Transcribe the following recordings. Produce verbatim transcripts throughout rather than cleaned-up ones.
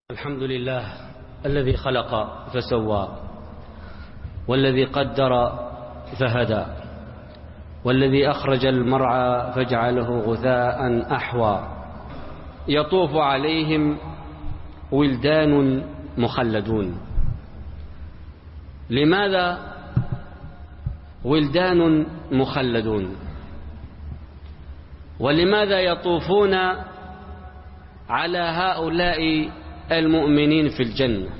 الحمد لله الذي خلق فسوى، والذي قدر فهدى، والذي أخرج المرعى فجعله غثاء أحوى. يطوف عليهم ولدان مخلدون. لماذا ولدان مخلدون؟ ولماذا يطوفون على هؤلاء المؤمنين في الجنة؟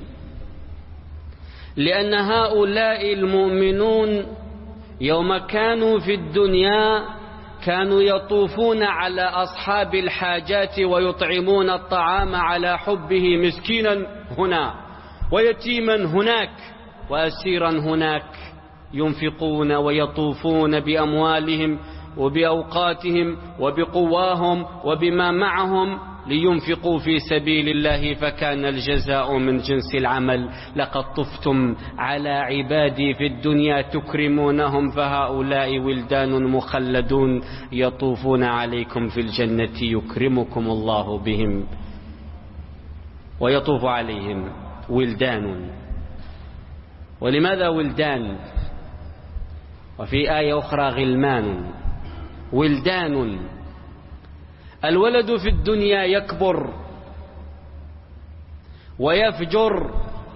لأن هؤلاء المؤمنون يوم كانوا في الدنيا كانوا يطوفون على أصحاب الحاجات ويطعمون الطعام على حبه، مسكينا هنا ويتيما هناك وأسيرا هناك، ينفقون ويطوفون بأموالهم وبأوقاتهم وبقواهم وبما معهم لينفقوا في سبيل الله، فكان الجزاء من جنس العمل. لقد طفتم على عبادي في الدنيا تكرمونهم، فهؤلاء ولدان مخلدون يطوفون عليكم في الجنة يكرمكم الله بهم. ويطوف عليهم ولدان. ولماذا ولدان؟ وفي آية أخرى غلمان. ولدان، الولد في الدنيا يكبر ويفجر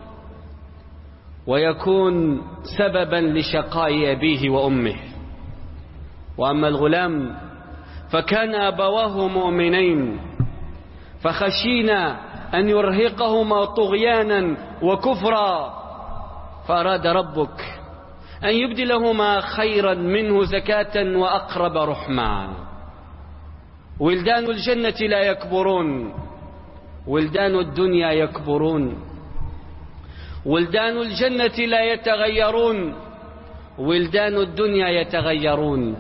ويكون سببا لشقاء أبيه وأمه، وأما الغلام فكان أبواه مؤمنين فخشينا أن يرهقهما طغيانا وكفرا، فأراد ربك أن يبدلهما خيرا منه زكاة وأقرب رحما. ولدان الجنة لا يكبرون، ولدان الدنيا يكبرون. ولدان الجنة لا يتغيرون، ولدان الدنيا يتغيرون.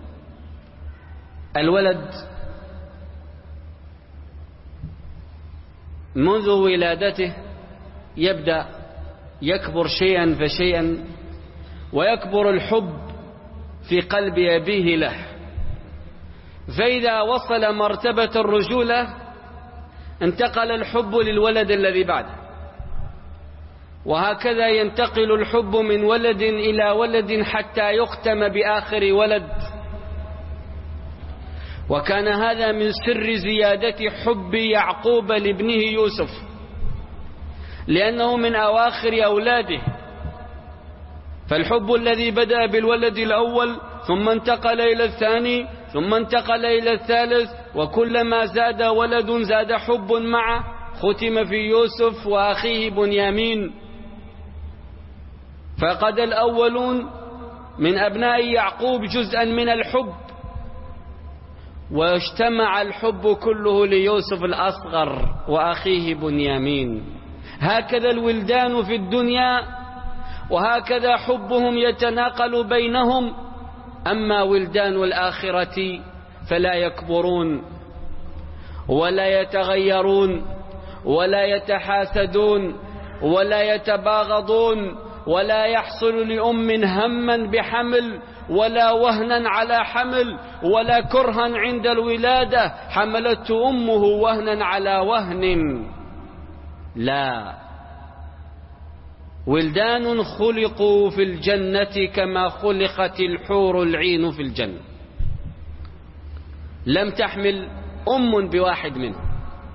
الولد منذ ولادته يبدأ يكبر شيئا فشيئا، ويكبر الحب في قلب أبيه له، فإذا وصل مرتبة الرجولة انتقل الحب للولد الذي بعده، وهكذا ينتقل الحب من ولد إلى ولد حتى يختم بآخر ولد. وكان هذا من سر زيادة حب يعقوب لابنه يوسف، لأنه من أواخر أولاده، فالحب الذي بدأ بالولد الأول ثم انتقل إلى الثاني ثم انتقل إلى الثالث، وكلما زاد ولد زاد حب معه، ختم في يوسف وأخيه بنيامين. فقد الأولون من أبناء يعقوب جزءا من الحب، واجتمع الحب كله ليوسف الأصغر وأخيه بنيامين. هكذا الولدان في الدنيا، وهكذا حبهم يتناقل بينهم. أما ولدان الآخرة فلا يكبرون ولا يتغيرون ولا يتحاسدون ولا يتباغضون، ولا يحصل لأم هما بحمل ولا وهنا على حمل ولا كرها عند الولادة حملته أمه وهنا على وهن. لا، ولدان خلقوا في الجنة كما خلقت الحور العين في الجنة. لم تحمل أم بواحد منهم،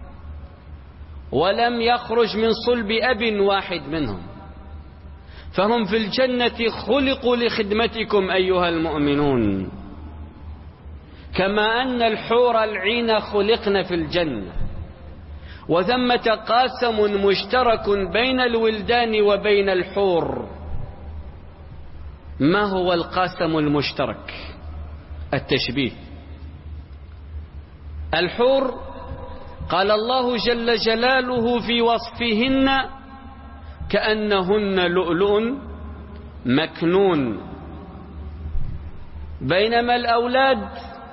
ولم يخرج من صلب أب واحد منهم، فهم في الجنة خلقوا لخدمتكم أيها المؤمنون، كما أن الحور العين خلقن في الجنة. وثمة قاسم مشترك بين الولدان وبين الحور. ما هو القاسم المشترك؟ التشبيه. الحور قال الله جل جلاله في وصفهن كأنهن لؤلؤ مكنون، بينما الأولاد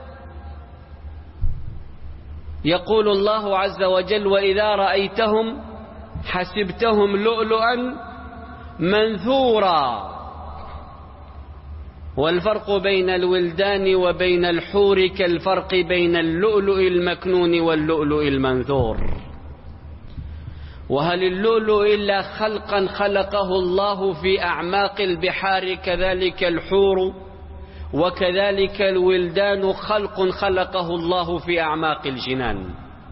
يقول الله عز وجل وإذا رأيتهم حسبتهم لؤلؤا منثورا. والفرق بين الولدان وبين الحور كالفرق بين اللؤلؤ المكنون واللؤلؤ المنثور. وهل اللؤلؤ إلا خلقا خلقه الله في أعماق البحار كذلك الحور وكذلك الولدان خلق خلقه الله في أعماق الجنان.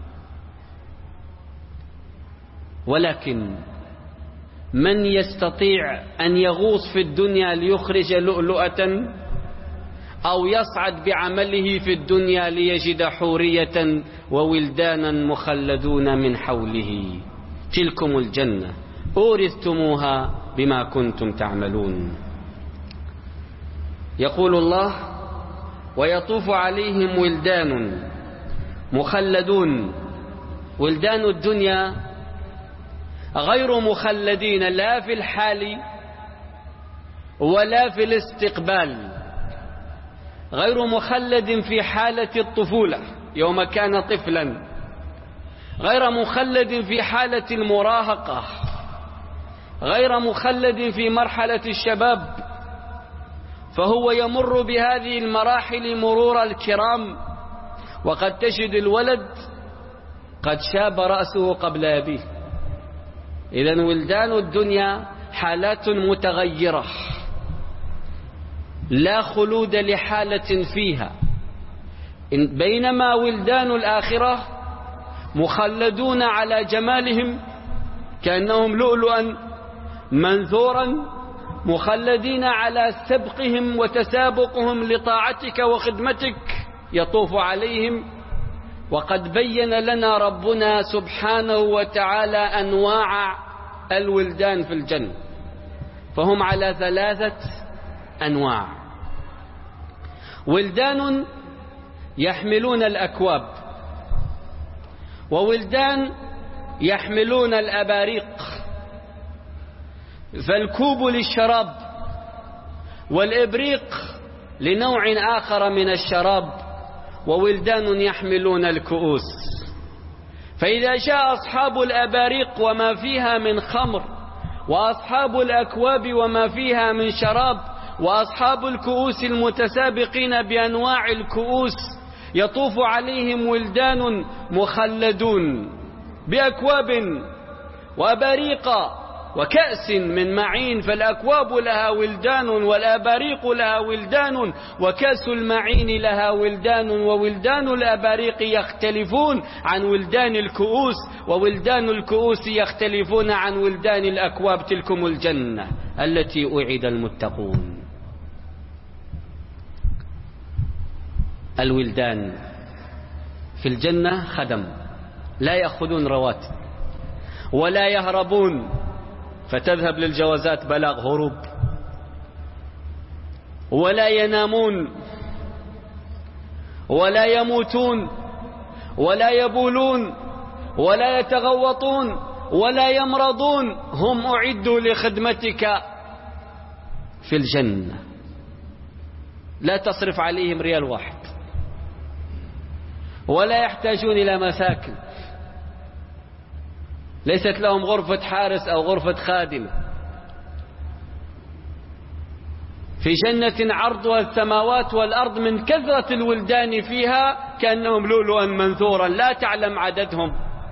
ولكن من يستطيع أن يغوص في الدنيا ليخرج لؤلؤة أو يصعد بعمله في الدنيا ليجد حورية وولدانا مخلدون من حوله؟ تلكم الجنة أورثتموها بما كنتم تعملون. يقول الله: ويطوف عليهم ولدان مخلدون. ولدان الدنيا غير مخلدين لا في الحال ولا في الاستقبال، غير مخلد في حالة الطفولة يوم كان طفلا، غير مخلد في حالة المراهقة، غير مخلد في مرحلة الشباب، فهو يمر بهذه المراحل مرور الكرام، وقد تجد الولد قد شاب رأسه قبل أبيه. إذن ولدان الدنيا حالات متغيرة لا خلود لحالة فيها، بينما ولدان الآخرة مخلدون على جمالهم كأنهم لؤلؤا منثورا، مخلدين على سبقهم وتسابقهم لطاعتك وخدمتك، يطوف عليهم. وقد بين لنا ربنا سبحانه وتعالى أنواع الولدان في الجنة، فهم على ثلاثة أنواع. ولدان يحملون الأكواب، وولدان يحملون الأباريق، فالكوب للشراب والإبريق لنوع آخر من الشراب، وولدان يحملون الكؤوس. فإذا جاء أصحاب الأباريق وما فيها من خمر، وأصحاب الأكواب وما فيها من شراب، وأصحاب الكؤوس المتسابقين بأنواع الكؤوس، يطوف عليهم ولدان مخلدون بأكواب وأباريق وكأس من معين، فالأكواب لها ولدان والأباريق لها ولدان، وكأس المعين لها ولدان، وولدان الأباريق يختلفون عن ولدان الكؤوس، وولدان الكؤوس يختلفون عن ولدان الأكواب. تلكم الجنة التي أوعد المتقون. الولدان في الجنة خدم، لا يأخذون رواتب ولا يهربون فتذهب للجوازات بلاغ هروب، ولا ينامون ولا يموتون ولا يبولون ولا يتغوطون ولا يمرضون، هم أعدوا لخدمتك في الجنة. لا تصرف عليهم ريال واحد، ولا يحتاجون إلى مساكن، ليست لهم غرفة حارس أو غرفة خادمة. في جنة عرضها السماوات والأرض من كثرة الولدان فيها كأنهم لؤلؤا منثورا لا تعلم عددهم.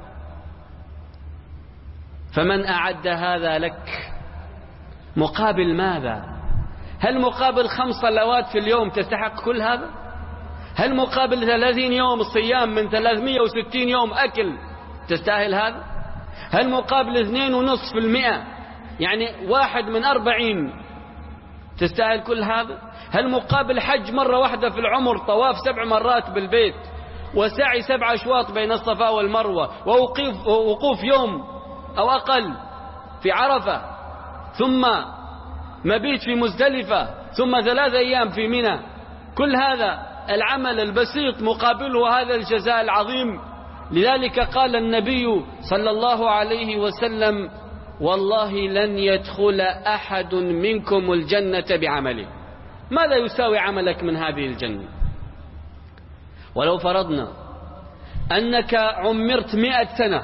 فمن أعد هذا لك مقابل ماذا؟ هل مقابل خمس صلوات في اليوم تستحق كل هذا؟ هل مقابل ثلاثين يوم صيام من ثلاثمائة وستين يوم أكل تستاهل هذا؟ هل مقابل اثنين ونصف في المئة يعني واحد من أربعين تستاهل كل هذا؟ هل مقابل حج مرة واحدة في العمر، طواف سبع مرات بالبيت، وسعي سبع أشواط بين الصفا والمروة، ووقوف وقوف يوم أو أقل في عرفة، ثم مبيت في مزدلفة، ثم ثلاث أيام في منى، كل هذا العمل البسيط مقابله هذا الجزاء العظيم؟ لذلك قال النبي صلى الله عليه وسلم: والله لن يدخل أحد منكم الجنة بعمله. ماذا يساوي عملك من هذه الجنة؟ ولو فرضنا أنك عمرت مئة سنة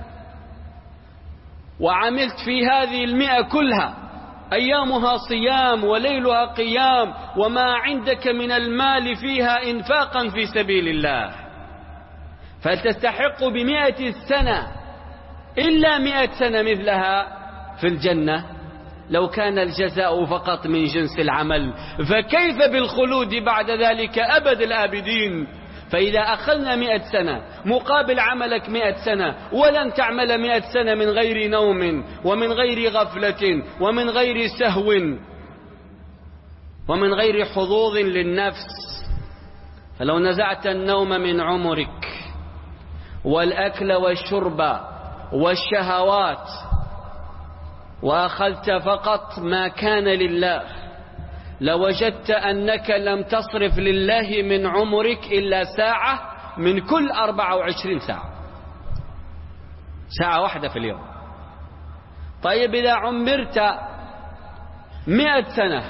وعملت في هذه المئة كلها أيامها صيام وليلها قيام، وما عندك من المال فيها إنفاقا في سبيل الله، فلتستحق بمئة سنة إلا مئة سنة مثلها في الجنة لو كان الجزاء فقط من جنس العمل، فكيف بالخلود بعد ذلك أبد الآبدين؟ فإذا أخذنا مئة سنة مقابل عملك مئة سنة، ولن تعمل مئة سنة من غير نوم ومن غير غفلة ومن غير سهو ومن غير حظوظ للنفس، فلو نزعت النوم من عمرك والأكل والشرب والشهوات وأخذت فقط ما كان لله، لوجدت أنك لم تصرف لله من عمرك إلا ساعة من كل أربعة وعشرين ساعة، ساعة واحدة في اليوم. طيب إذا عمرت مئة سنة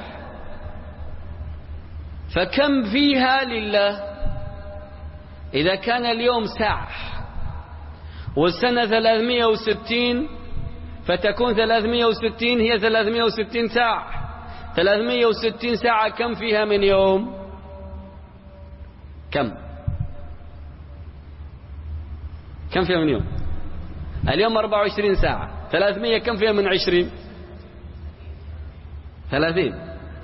فكم فيها لله؟ إذا كان اليوم ساعة والسنة ثلاثمئة وستين فتكون ثلاثمئة وستين هي ثلاثمئة وستين ساعة. ثلاثمئة وستين ساعة كم فيها من يوم؟ كم كم فيها من يوم؟ اليوم أربعة وعشرين ساعة، ثلاثمئة كم فيها من عشرين؟ ثلاثين.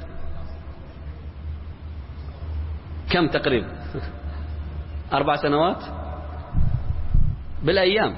كم تقريبا؟ أربع سنوات بالأيام.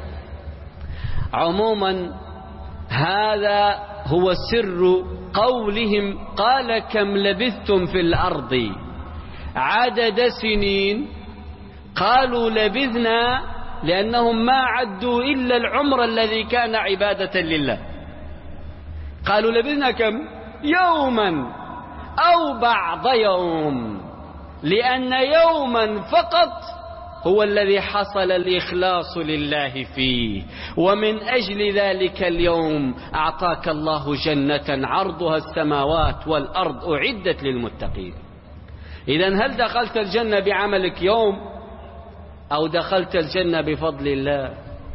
عموما هذا هو سر قولهم قال كم لبثتم في الأرض عدد سنين، قالوا لبثنا لأنهم ما عدوا إلا العمر الذي كان عبادة لله. قالوا لبثنا كم؟ يوما أو بعض يوم، لأن يوما فقط هو الذي حصل الإخلاص لله فيه، ومن أجل ذلك اليوم أعطاك الله جنة عرضها السماوات والأرض أعدت للمتقين. إذن هل دخلت الجنة بعملك يوم أو دخلت الجنة بفضل الله؟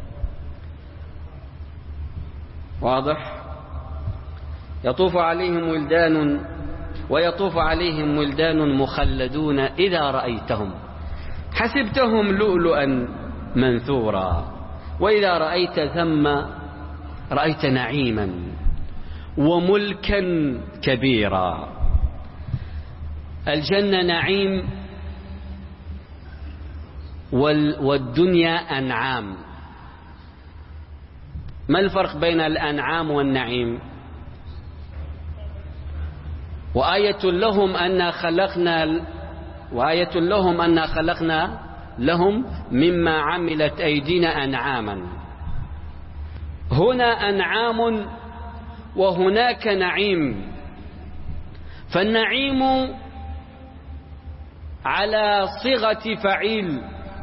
واضح؟ يطوف عليهم ولدان ويطوف عليهم ولدان مخلدون إذا رأيتهم حسبتهم لؤلؤا منثورا، وإذا رأيت ثم رأيت نعيما وملكا كبيرا. الجنة نعيم والدنيا أنعام. ما الفرق بين الأنعام والنعيم؟ وآية لهم أن خلقنا وآية لهم أن خلقنا لهم مما عملت أيدينا أنعاما. هنا أنعام وهناك نعيم. فالنعيم على صيغة فعيل،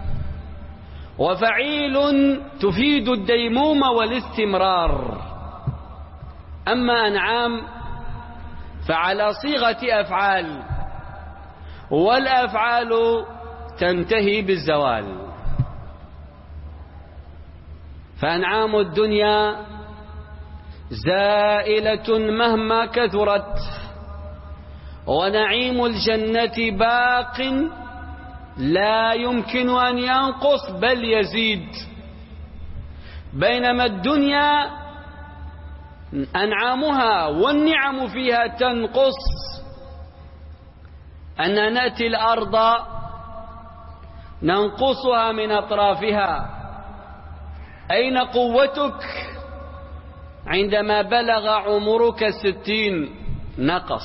وفعيل تفيد الديمومة والاستمرار. أما أنعام فعلى صيغة أفعال، والأفعال تنتهي بالزوال. فأنعام الدنيا زائلة مهما كثرت، ونعيم الجنة باق لا يمكن أن ينقص بل يزيد. بينما الدنيا أنعامها والنعم فيها تنقص. أن نأتي الأرض ننقصها من أطرافها. أين قوتك عندما بلغ عمرك الستين؟ نقص.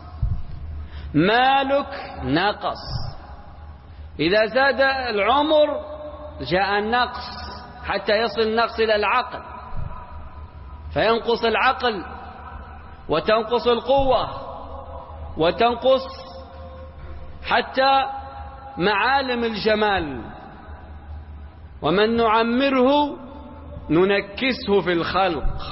مالك نقص. إذا زاد العمر جاء النقص، حتى يصل النقص إلى العقل، فينقص العقل وتنقص القوة وتنقص حتى معالم الجمال. ومن نعمره ننكسه في الخلق.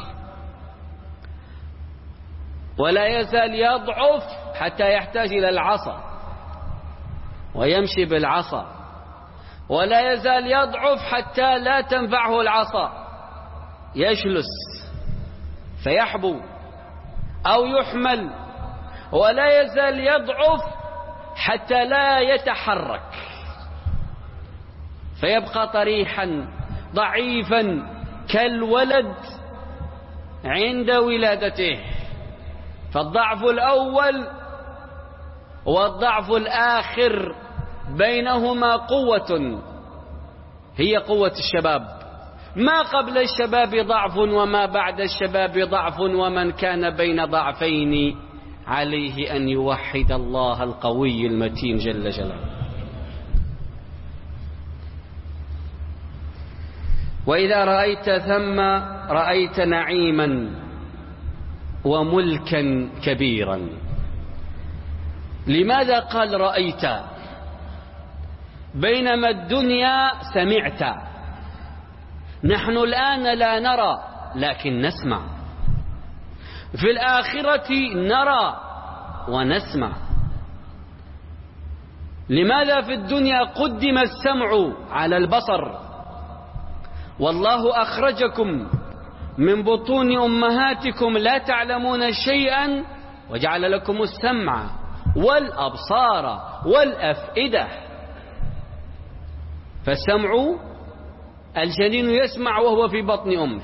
ولا يزال يضعف حتى يحتاج إلى العصا ويمشي بالعصا، ولا يزال يضعف حتى لا تنفعه العصا، يجلس فيحبو أو يحمل. ولا يزال يضعف حتى لا يتحرك، فيبقى طريحا ضعيفا كالولد عند ولادته. فالضعف الأول والضعف الآخر بينهما قوة، هي قوة الشباب. ما قبل الشباب ضعف وما بعد الشباب ضعف، ومن كان بين ضعفين عليه أن يوحد الله القوي المتين جل جلاله. وإذا رأيت ثم رأيت نعيما وملكا كبيرا. لماذا قال رأيت بينما الدنيا سمعت؟ نحن الآن لا نرى لكن نسمع، في الآخرة نرى ونسمع. لماذا في الدنيا قدم السمع على البصر؟ والله أخرجكم من بطون أمهاتكم لا تعلمون شيئا وجعل لكم السمع والأبصار والأفئدة. فالسمع الجنين يسمع وهو في بطن أمه،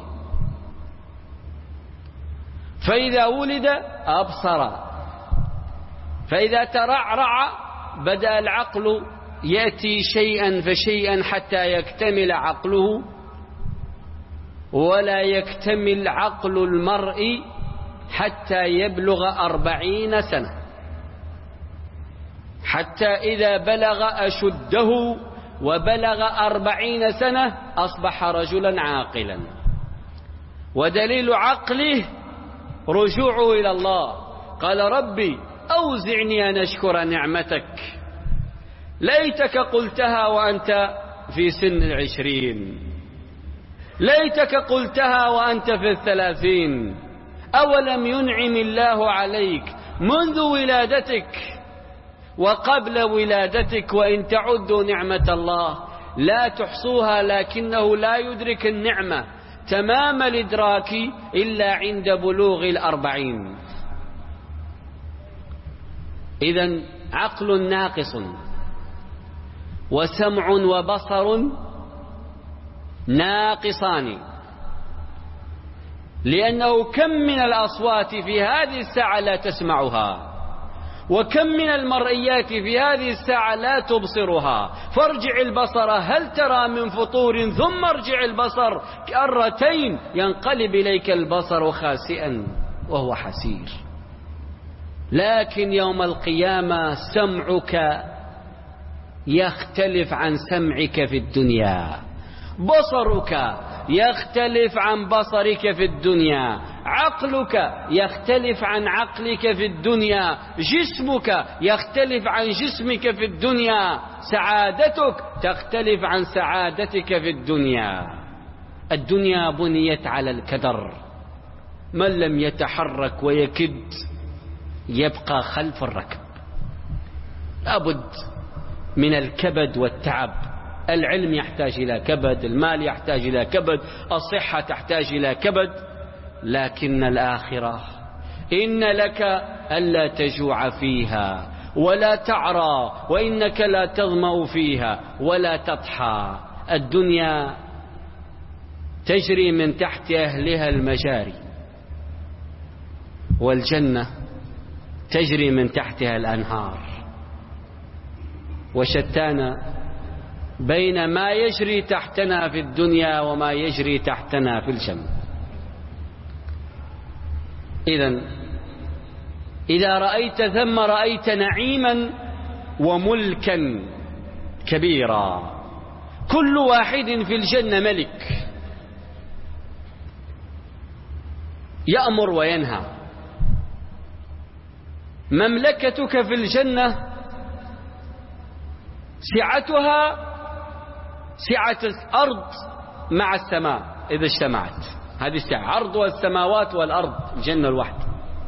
فإذا ولد أبصر، فإذا ترعرع بدأ العقل يأتي شيئا فشيئا حتى يكتمل عقله، ولا يكتمل عقل المرء حتى يبلغ أربعين سنة، حتى إذا بلغ أشده وبلغ أربعين سنة أصبح رجلا عاقلا. ودليل عقله رجوعه إلى الله، قال ربي أوزعني أن أشكر نعمتك. ليتك قلتها وأنت في سن العشرين، ليتك قلتها وأنت في الثلاثين. أولم ينعم الله عليك منذ ولادتك وقبل ولادتك؟ وإن تعدوا نعمة الله لا تحصوها، لكنه لا يدرك النعمة تمام الإدراك إلا عند بلوغ الأربعين. إذن عقل ناقص وسمع وبصر ناقصان، لأنه كم من الأصوات في هذه الساعة لا تسمعها، وكم من المرئيات في هذه الساعة لا تبصرها. فارجع البصر هل ترى من فطور، ثم ارجع البصر كرتين ينقلب إليك البصر خاسئا وهو حسير. لكن يوم القيامة سمعك يختلف عن سمعك في الدنيا، بصرك يختلف عن بصرك في الدنيا، عقلك يختلف عن عقلك في الدنيا، جسمك يختلف عن جسمك في الدنيا، سعادتك تختلف عن سعادتك في الدنيا. الدنيا بنيت على الكدر، من لم يتحرك ويكد يبقى خلف الركب. لابد من الكبد والتعب. العلم يحتاج إلى كبد، المال يحتاج إلى كبد، الصحة تحتاج إلى كبد. لكن الآخرة إن لك ألا تجوع فيها ولا تعرى، وإنك لا تظمأ فيها ولا تضحى. الدنيا تجري من تحت أهلها المجاري، والجنة تجري من تحتها الأنهار. وشتان بين ما يجري تحتنا في الدنيا وما يجري تحتنا في الجنة. إذن إذا رأيت ثم رأيت نعيما وملكا كبيرا. كل واحد في الجنة ملك يأمر وينهى. مملكتك في الجنة سعتها سعة الأرض مع السماء إذا اجتمعت، هذه السعة، عرض السماوات والأرض الجنة الواحدة.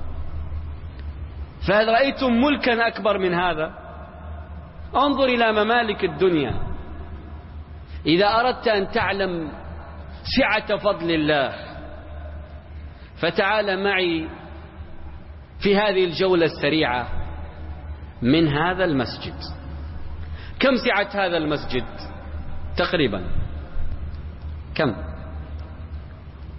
فهل رأيتم ملكا أكبر من هذا؟ انظر إلى ممالك الدنيا. إذا أردت أن تعلم سعة فضل الله فتعال معي في هذه الجولة السريعة من هذا المسجد. كم سعة هذا المسجد تقريبا؟ كم؟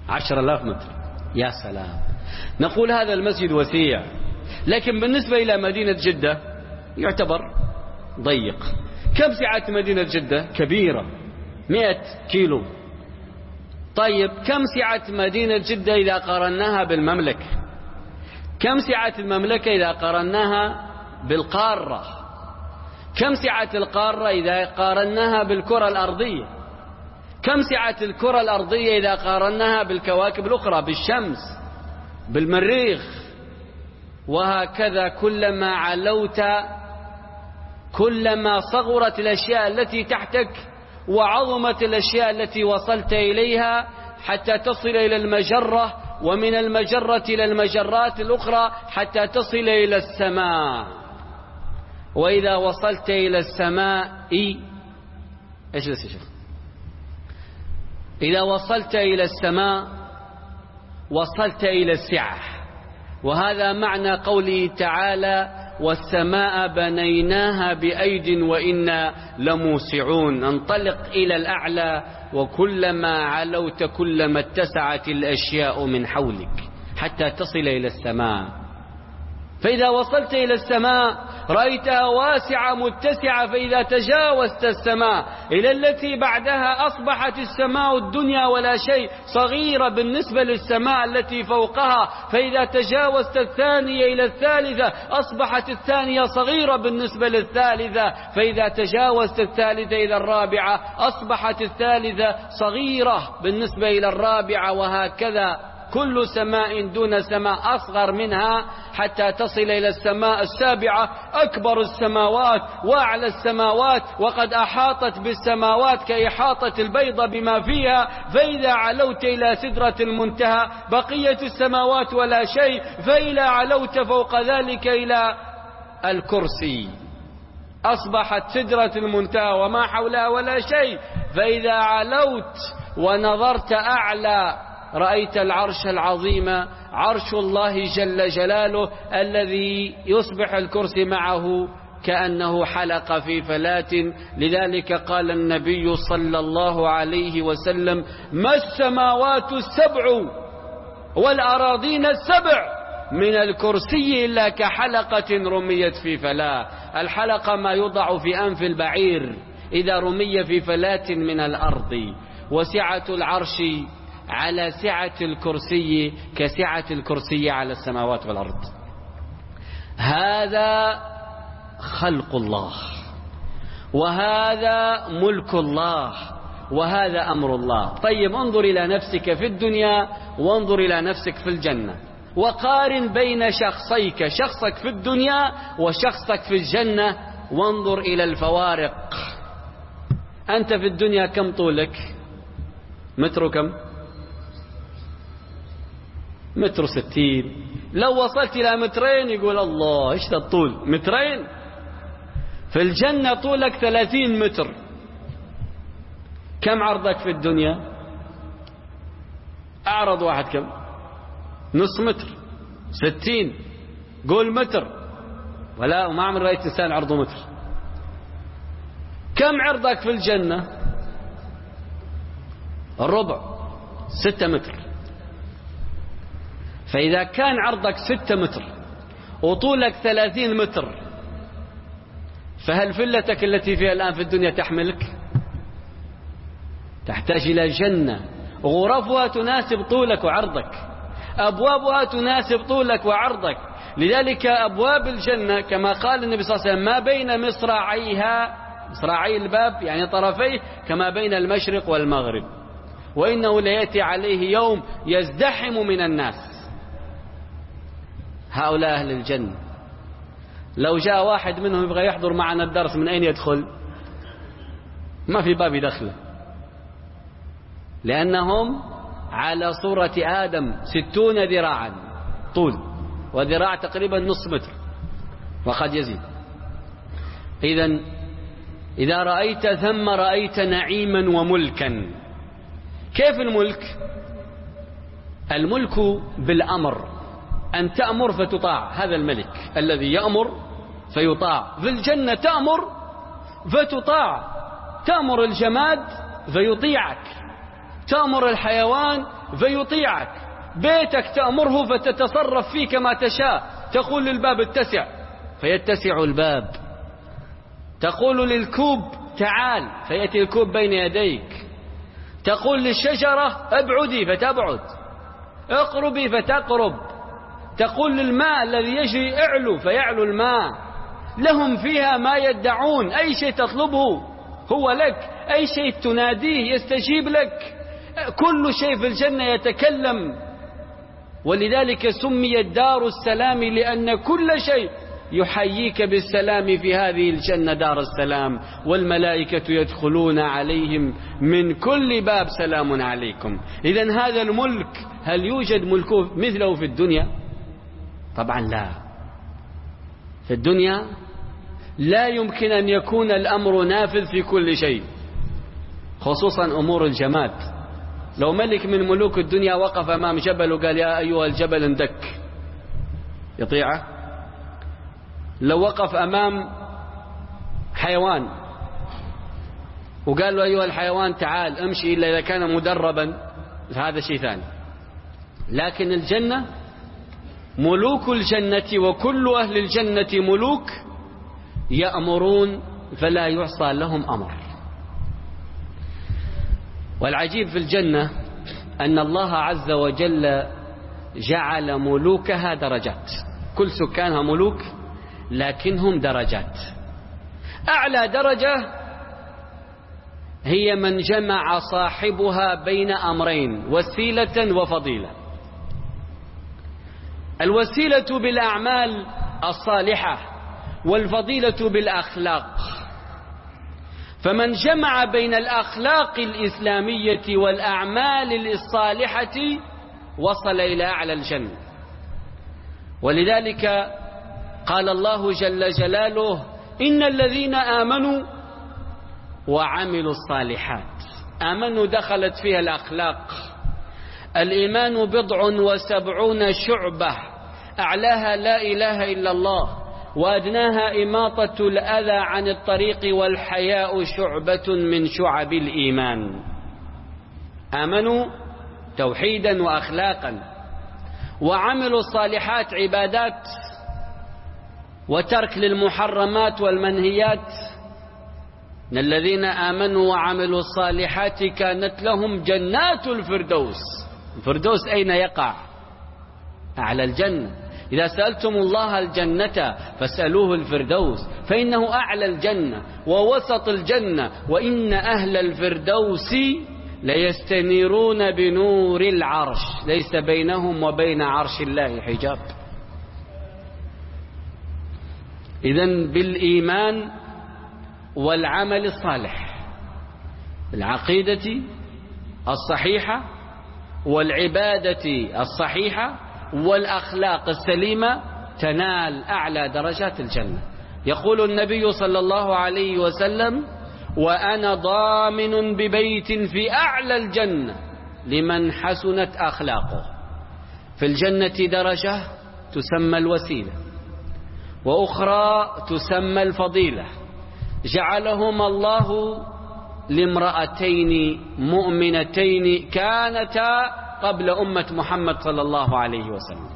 عشر آلاف متر. يا سلام. نقول هذا المسجد وسيع، لكن بالنسبة إلى مدينة جدة يعتبر ضيق. كم سعة مدينة جدة؟ كبيرة، مئة كيلو. طيب كم سعة مدينة جدة إذا قارناها بالمملكة؟ كم سعة المملكة إذا قارناها بالقارة؟ كم سعة القارة إذا قارناها بالكرة الأرضية؟ كم سعة الكرة الأرضية إذا قارناها بالكواكب الأخرى، بالشمس، بالمريخ؟ وهكذا كلما علوت كلما صغرت الأشياء التي تحتك وعظمت الأشياء التي وصلت إليها، حتى تصل إلى المجرة، ومن المجرة إلى المجرات الأخرى، حتى تصل إلى السماء. وإذا وصلت إلى السماء إيش يا شيخ؟ إذا وصلت إلى السماء وصلت إلى السعة. وهذا معنى قوله تعالى: والسماء بنيناها بأيد وإنا لموسعون. انطلق إلى الأعلى، وكلما علوت كلما اتسعت الأشياء من حولك حتى تصل إلى السماء. فإذا وصلت إلى السماء رأيتها واسعة متسعة، فإذا تجاوزت السماء إلى التي بعدها أصبحت السماء الدنيا ولا شيء، صغيرة بالنسبة للسماء التي فوقها. فإذا تجاوزت الثانية إلى الثالثة أصبحت الثانية صغيرة بالنسبة للثالثة. فإذا تجاوزت الثالثة إلى الرابعة أصبحت الثالثة صغيرة بالنسبة إلى الرابعة، وهكذا كل سماء دون سماء أصغر منها حتى تصل إلى السماء السابعة، أكبر السماوات وأعلى السماوات، وقد أحاطت بالسماوات كإحاطة البيضة بما فيها. فإذا علوت إلى سدرة المنتهى بقية السماوات ولا شيء، فإذا علوت فوق ذلك إلى الكرسي أصبحت سدرة المنتهى وما حولها ولا شيء. فإذا علوت ونظرت أعلى رأيت العرش العظيم، عرش الله جل جلاله، الذي يصبح الكرسي معه كأنه حلقة في فلاة. لذلك قال النبي صلى الله عليه وسلم: ما السماوات السبع والأراضين السبع من الكرسي إلا كحلقة رميت في فلاة. الحلقة ما يوضع في أنف البعير إذا رمي في فلاة من الأرض. وسعة العرش على سعة الكرسي كسعة الكرسي على السماوات والأرض. هذا خلق الله، وهذا ملك الله، وهذا أمر الله. طيب انظر إلى نفسك في الدنيا وانظر إلى نفسك في الجنة، وقارن بين شخصيك، شخصك في الدنيا وشخصك في الجنة، وانظر إلى الفوارق. أنت في الدنيا كم طولك؟ متر كم؟ متر ستين. لو وصلت إلى مترين يقول الله إيش الطول، مترين. في الجنة طولك ثلاثين متر. كم عرضك في الدنيا؟ أعرض واحد كم؟ نص متر. ستين قول متر، ولا وما عمر رأيت إنسان عرضه متر. كم عرضك في الجنة؟ الربع، ستة متر. فإذا كان عرضك ستة متر وطولك ثلاثين متر، فهل فلتك التي فيها الآن في الدنيا تحملك؟ تحتاج إلى جنة غرفها تناسب طولك وعرضك، أبوابها تناسب طولك وعرضك. لذلك أبواب الجنة كما قال النبي صلى الله عليه وسلم: ما بين مصراعيها، مصراعي الباب يعني طرفيه، كما بين المشرق والمغرب. وإنه ليأتي عليه يوم يزدحم من الناس. هؤلاء أهل الجنة. لو جاء واحد منهم يبغى يحضر معنا الدرس، من أين يدخل؟ ما في باب يدخله، لأنهم على صورة آدم، ستون ذراعا طول، وذراع تقريبا نصف متر وقد يزيد. إذن إذا رأيت ثم رأيت نعيما وملكا. كيف الملك؟ الملك بالأمر، أن تأمر فتطاع. هذا الملك الذي يأمر فيطاع. في الجنة تأمر فتطاع، تأمر الجماد فيطيعك، تأمر الحيوان فيطيعك، بيتك تأمره فتتصرف فيه كما تشاء، تقول للباب اتسع فيتسع الباب، تقول للكوب تعال فيأتي الكوب بين يديك، تقول للشجرة ابعدي فتبعد، اقربي فتقرب، تقول للماء الذي يجري اعلو فيعلو الماء. لهم فيها ما يدعون، أي شيء تطلبه هو لك، أي شيء تناديه يستجيب لك، كل شيء في الجنة يتكلم. ولذلك سميت دار السلام لأن كل شيء يحييك بالسلام في هذه الجنة دار السلام، والملائكة يدخلون عليهم من كل باب سلام عليكم. إذن هذا الملك هل يوجد ملكه مثله في الدنيا؟ طبعا لا. في الدنيا لا يمكن أن يكون الأمر نافذ في كل شيء، خصوصا أمور الجماد. لو ملك من ملوك الدنيا وقف أمام جبل وقال يا أيها الجبل اندك يطيعه؟ لو وقف أمام حيوان وقال له أيها الحيوان تعال امشي إلا إذا كان مدربا، هذا شيء ثاني. لكن الجنة ملوك الجنة وكل أهل الجنة ملوك يأمرون فلا يعصى لهم أمر. والعجيب في الجنة أن الله عز وجل جعل ملوكها درجات، كل سكانها ملوك لكنهم درجات. أعلى درجة هي من جمع صاحبها بين أمرين، وسيلة وفضيلة. الوسيلة بالأعمال الصالحة والفضيلة بالأخلاق. فمن جمع بين الأخلاق الإسلامية والأعمال الصالحة وصل إلى أعلى الجنة. ولذلك قال الله جل جلاله إن الذين آمنوا وعملوا الصالحات. آمنوا دخلت فيها الأخلاق. الإيمان بضع وسبعون شعبة، أعلاها لا إله إلا الله، وأدناها إماطة الأذى عن الطريق، والحياء شعبة من شعب الإيمان. آمنوا توحيدا وأخلاقا، وعملوا الصالحات عبادات وترك للمحرمات والمنهيات. إن الذين آمنوا وعملوا الصالحات كانت لهم جنات الفردوس. الفردوس أين يقع؟ أعلى الجنة. إذا سألتم الله الجنة فاسألوه الفردوس، فإنه أعلى الجنة ووسط الجنة، وإن أهل الفردوس ليستنيرون بنور العرش، ليس بينهم وبين عرش الله حجاب. إذن بالإيمان والعمل الصالح، العقيدة الصحيحة والعبادة الصحيحة والأخلاق السليمة تنال أعلى درجات الجنة. يقول النبي صلى الله عليه وسلم وأنا ضامن ببيت في أعلى الجنة لمن حسنت أخلاقه. في الجنة درجة تسمى الوسيلة، وأخرى تسمى الفضيلة، جعلهما الله لامرأتين مؤمنتين كانتا قبل أمة محمد صلى الله عليه وسلم،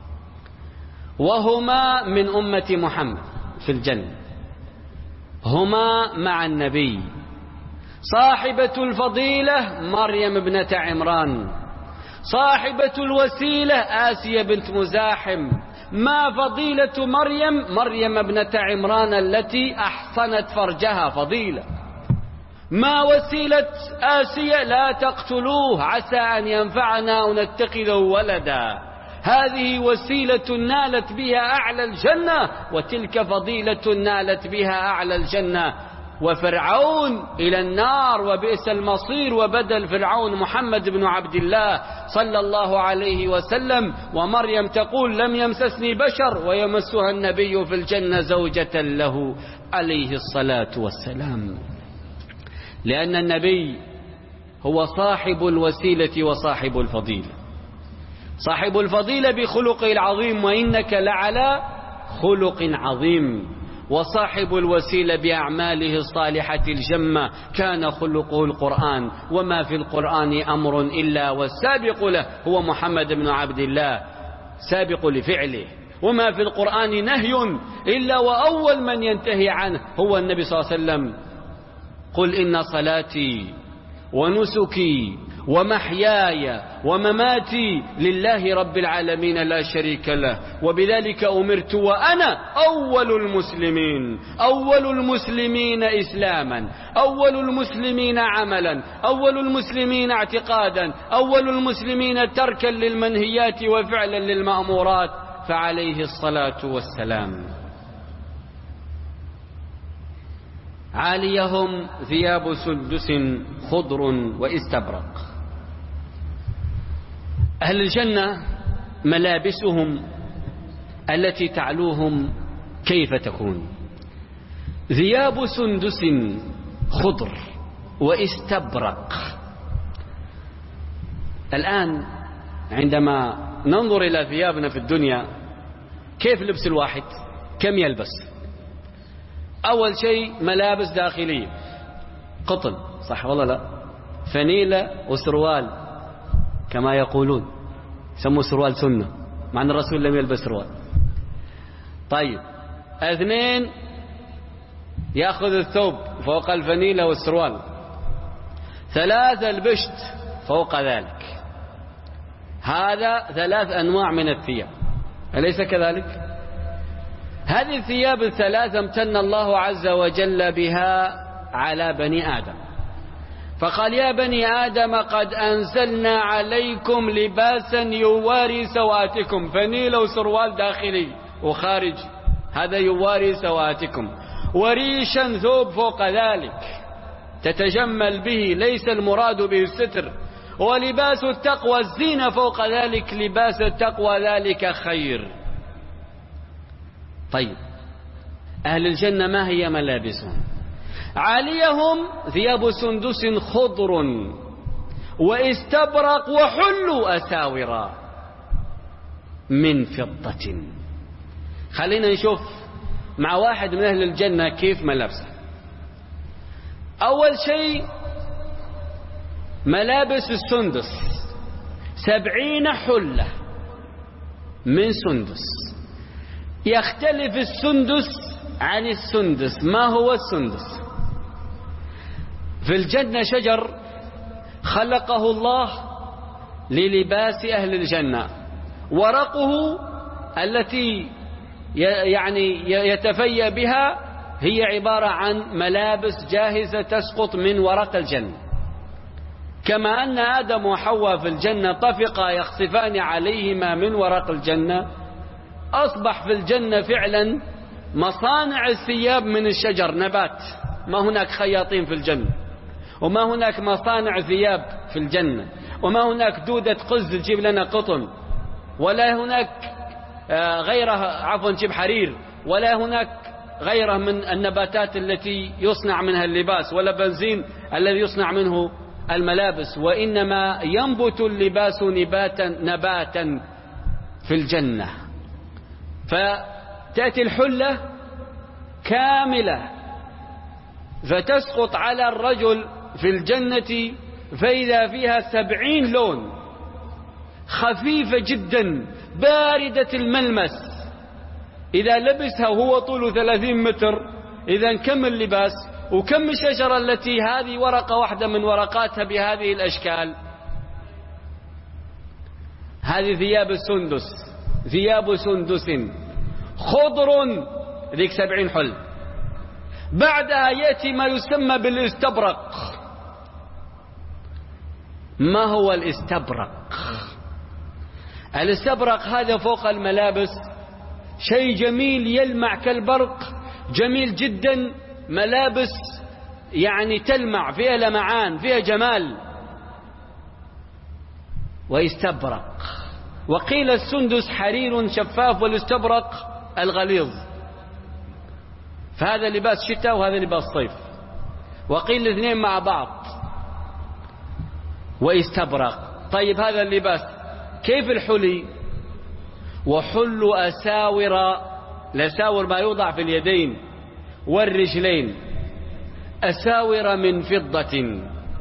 وهما من أمة محمد في الجنة، هما مع النبي. صاحبة الفضيلة مريم ابنة عمران، صاحبة الوسيلة آسيا بنت مزاحم. ما فضيلة مريم؟ مريم ابنة عمران التي أحصنت فرجها فضيلة. ما وسيلة آسيا؟ لا تقتلوه عسى أن ينفعنا ونتخذه ولدا. هذه وسيلة نالت بها أعلى الجنة، وتلك فضيلة نالت بها أعلى الجنة. وفرعون إلى النار وبئس المصير، وبدل فرعون محمد بن عبد الله صلى الله عليه وسلم. ومريم تقول لم يمسسني بشر، ويمسها النبي في الجنة زوجة له عليه الصلاة والسلام. لأن النبي هو صاحب الوسيلة وصاحب الفضيلة، صاحب الفضيلة بخلقه العظيم، وإنك لعلى خلق عظيم. وصاحب الوسيلة بأعماله الصالحة الجمة كان خلقه القرآن، وما في القرآن أمر إلا والسابق له هو محمد بن عبد الله، سابق لفعله. وما في القرآن نهي إلا وأول من ينتهي عنه هو النبي صلى الله عليه وسلم. قل إن صلاتي ونسكي ومحياي ومماتي لله رب العالمين لا شريك له وبذلك أمرت وأنا أول المسلمين، أول المسلمين إسلاما، أول المسلمين عملا، أول المسلمين اعتقادا، أول المسلمين تركا للمنهيات وفعلا للمأمورات، فعليه الصلاة والسلام. عاليهم ثياب سندس خضر واستبرق. أهل الجنة ملابسهم التي تعلوهم كيف تكون؟ ثياب سندس خضر واستبرق. الآن عندما ننظر إلى ثيابنا في الدنيا، كيف لبس الواحد؟ كم يلبس؟ أول شيء ملابس داخلية قطن، صح والله لا؟ فنيلة وسروال كما يقولون، سموا سروال سنة مع أن الرسول لم يلبس سروال. طيب، اثنين يأخذ الثوب فوق الفنيلة والسروال. ثلاثة البشت فوق ذلك. هذا ثلاث أنواع من الثياب، أليس كذلك؟ هذه الثياب الثلاثة امتن الله عز وجل بها على بني آدم، فقال يا بني آدم قد أنزلنا عليكم لباسا يواري سواتكم، فنيل وسروال داخلي وخارج، هذا يواري سواتكم، وريشا ثوب فوق ذلك تتجمل به، ليس المراد به الستر، ولباس التقوى الزينة فوق ذلك، لباس التقوى ذلك خير. طيب، أهل الجنة ما هي ملابسهم؟ عاليهم ثياب سندس خضر واستبرق وحلوا أساورا من فضة. خلينا نشوف مع واحد من أهل الجنة كيف ملابسه. أول شيء ملابس السندس، سبعين حلة من سندس. يختلف السندس عن السندس. ما هو السندس؟ في الجنة شجر خلقه الله للباس أهل الجنة، ورقه التي يعني يتفيأ بها هي عبارة عن ملابس جاهزة تسقط من ورق الجنة. كما أن آدم وحواء في الجنة طفقا يخصفان عليهما من ورق الجنة، أصبح في الجنة فعلا مصانع الثياب من الشجر، نبات. ما هناك خياطين في الجنة، وما هناك مصانع ثياب في الجنة، وما هناك دودة قز تجيب لنا قطن، ولا هناك غيرها عفوا تجيب حرير، ولا هناك غيره من النباتات التي يصنع منها اللباس، ولا بنزين الذي يصنع منه الملابس، وإنما ينبت اللباس نباتا نباتا في الجنة. فتأتي الحلة كاملة فتسقط على الرجل في الجنة، فإذا فيها سبعين لون، خفيفة جدا باردة الملمس. إذا لبسها وهو طوله ثلاثين متر، إذا كم اللباس وكم الشجرة التي هذه ورقة واحدة من ورقاتها بهذه الأشكال. هذه ثياب السندس، ثياب سندس خضر، ذيك سبعين حل. بعدها يأتي ما يسمى بالاستبرق. ما هو الاستبرق؟ الاستبرق هذا فوق الملابس شيء جميل يلمع كالبرق، جميل جدا، ملابس يعني تلمع، فيها لمعان، فيها جمال. واستبرق. وقيل السندس حرير شفاف، والاستبرق الغليظ. فهذا لباس شتاء وهذا لباس صيف، وقيل الاثنين مع بعض. واستبرق. طيب، هذا اللباس كيف الحلي؟ وحل أساور، الأساور ما يوضع في اليدين، والرجلين أساور من فضة.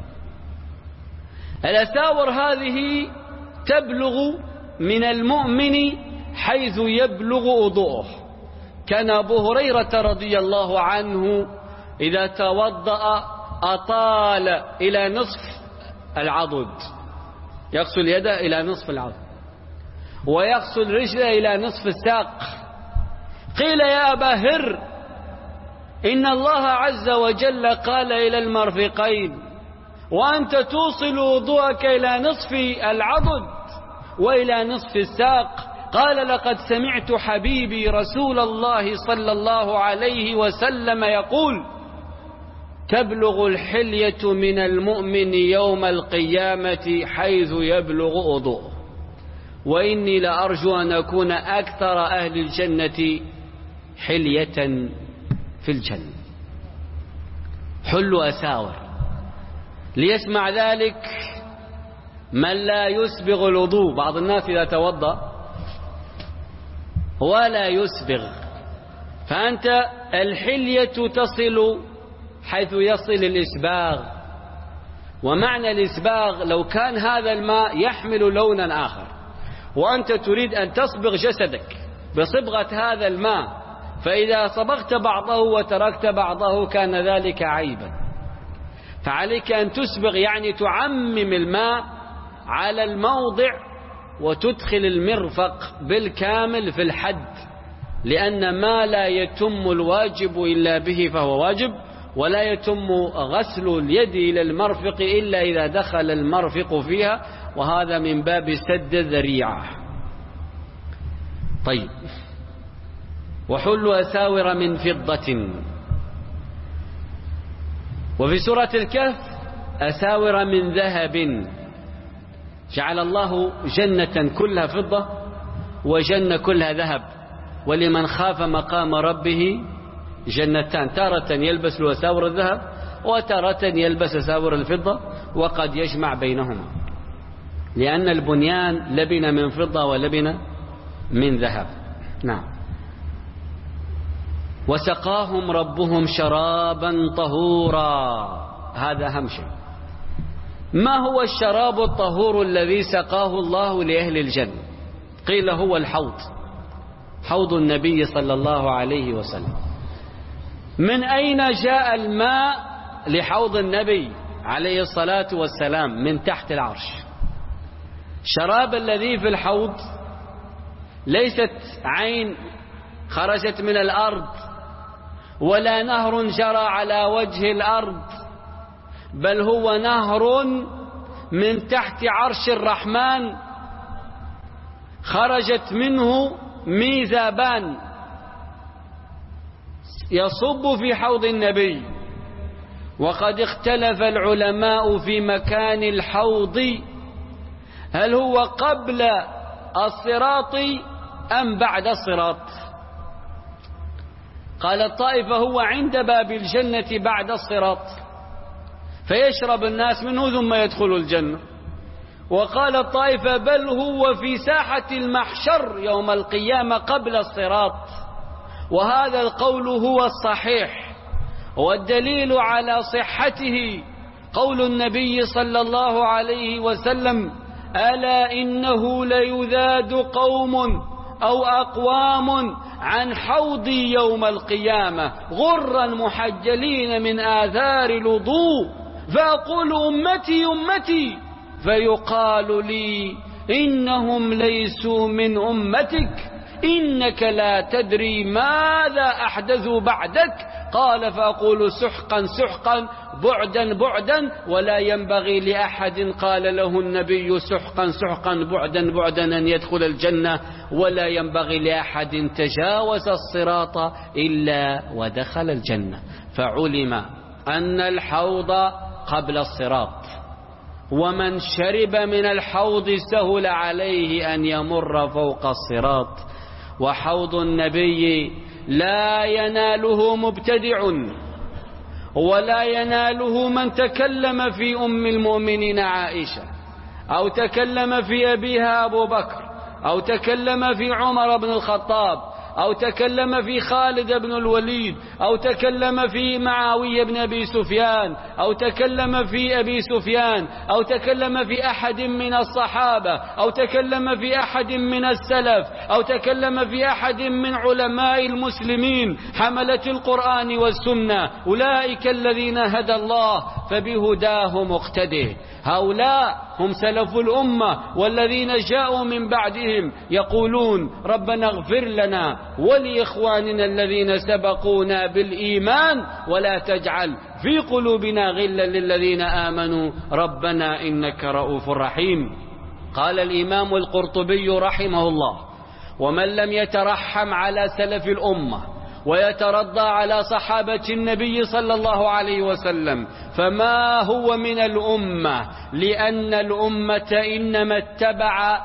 الأساور هذه تبلغ من المؤمن حيث يبلغ وضوءه. كان أبو هريرة رضي الله عنه إذا توضأ أطال إلى نصف العضد، يغسل يده إلى نصف العضد، ويغسل رجله إلى نصف الساق. قيل يا أبا هر إن الله عز وجل قال إلى المرفقين وأنت توصل وضوءك إلى نصف العضد وإلى نصف الساق. قال لقد سمعت حبيبي رسول الله صلى الله عليه وسلم يقول تبلغ الحلية من المؤمن يوم القيامة حيث يبلغ وضوءه، وإني لأرجو أن أكون أكثر أهل الجنة حلية في الجنة. حل أساور. ليسمع ذلك من لا يسبغ الوضوء. بعض الناس إذا توضأ ولا يسبغ، فأنت الحلية تصل حيث يصل الإسباغ. ومعنى الإسباغ لو كان هذا الماء يحمل لونا آخر وأنت تريد أن تصبغ جسدك بصبغة هذا الماء، فإذا صبغت بعضه وتركت بعضه كان ذلك عيبا. فعليك أن تسبغ، يعني تعمم الماء على الموضع وتدخل المرفق بالكامل في الحد، لأن ما لا يتم الواجب إلا به فهو واجب، ولا يتم غسل اليد إلى المرفق إلا إذا دخل المرفق فيها، وهذا من باب سد الذريعة. طيب، وحل أساور من فضة. وفي سورة الكهف أساور من ذهب. جعل الله جنة كلها فضة وجنة كلها ذهب. ولمن خاف مقام ربه جنتان، تارة يلبس أساور الذهب وتارة يلبس أساور الفضة، وقد يجمع بينهما، لأن البنيان لبن من فضة ولبن من ذهب. نعم. وسقاهم ربهم شرابا طهورا. هذا أهم شيء. ما هو الشراب الطهور الذي سقاه الله لأهل الجنة؟ قيل هو الحوض، حوض النبي صلى الله عليه وسلم. من أين جاء الماء لحوض النبي عليه الصلاة والسلام؟ من تحت العرش. الشراب الذي في الحوض ليست عين خرجت من الأرض ولا نهر جرى على وجه الأرض، بل هو نهر من تحت عرش الرحمن خرجت منه ميزابان يصب في حوض النبي. وقد اختلف العلماء في مكان الحوض، هل هو قبل الصراط أم بعد الصراط؟ قال الطائفة هو عند باب الجنة بعد الصراط فيشرب الناس منه ثم يدخل الجنة. وقال الطائفة بل هو في ساحة المحشر يوم القيامة قبل الصراط. وهذا القول هو الصحيح، والدليل على صحته قول النبي صلى الله عليه وسلم ألا إنه ليذاد قوم أو أقوام عن حوضي يوم القيامة غرا محجلين من آثار الوضوء، فأقول أمتي أمتي، فيقال لي إنهم ليسوا من أمتك إنك لا تدري ماذا أحدثوا بعدك. قال فأقول سحقا سحقا بعدا بعدا، ولا ينبغي لأحد قال له النبي سحقا سحقا بعدا بعدا أن يدخل الجنة، ولا ينبغي لأحد تجاوز الصراط إلا ودخل الجنة. فعلم أن الحوض قبل الصراط، ومن شرب من الحوض سهل عليه أن يمر فوق الصراط. وحوض النبي لا يناله مبتدع ولا يناله من تكلم في أم المؤمنين عائشة، أو تكلم في أبيها أبو بكر، أو تكلم في عمر بن الخطاب، أو تكلم في خالد بن الوليد، أو تكلم في معاوية بن أبي سفيان، أو تكلم في أبي سفيان، أو تكلم في أحد من الصحابة، أو تكلم في أحد من السلف، أو تكلم في أحد من علماء المسلمين حملة القرآن والسنة، أولئك الذين هدى الله فبهداه مقتده. هؤلاء هم سلف الأمة، والذين جاءوا من بعدهم يقولون ربنا اغفر لنا ولإخواننا الذين سبقونا بالإيمان ولا تجعل في قلوبنا غلا للذين آمنوا ربنا إنك رؤوف رحيم. قال الإمام القرطبي رحمه الله: ومن لم يترحم على سلف الأمة ويترضى على صحابة النبي صلى الله عليه وسلم فما هو من الأمة، لأن الأمة إنما اتبع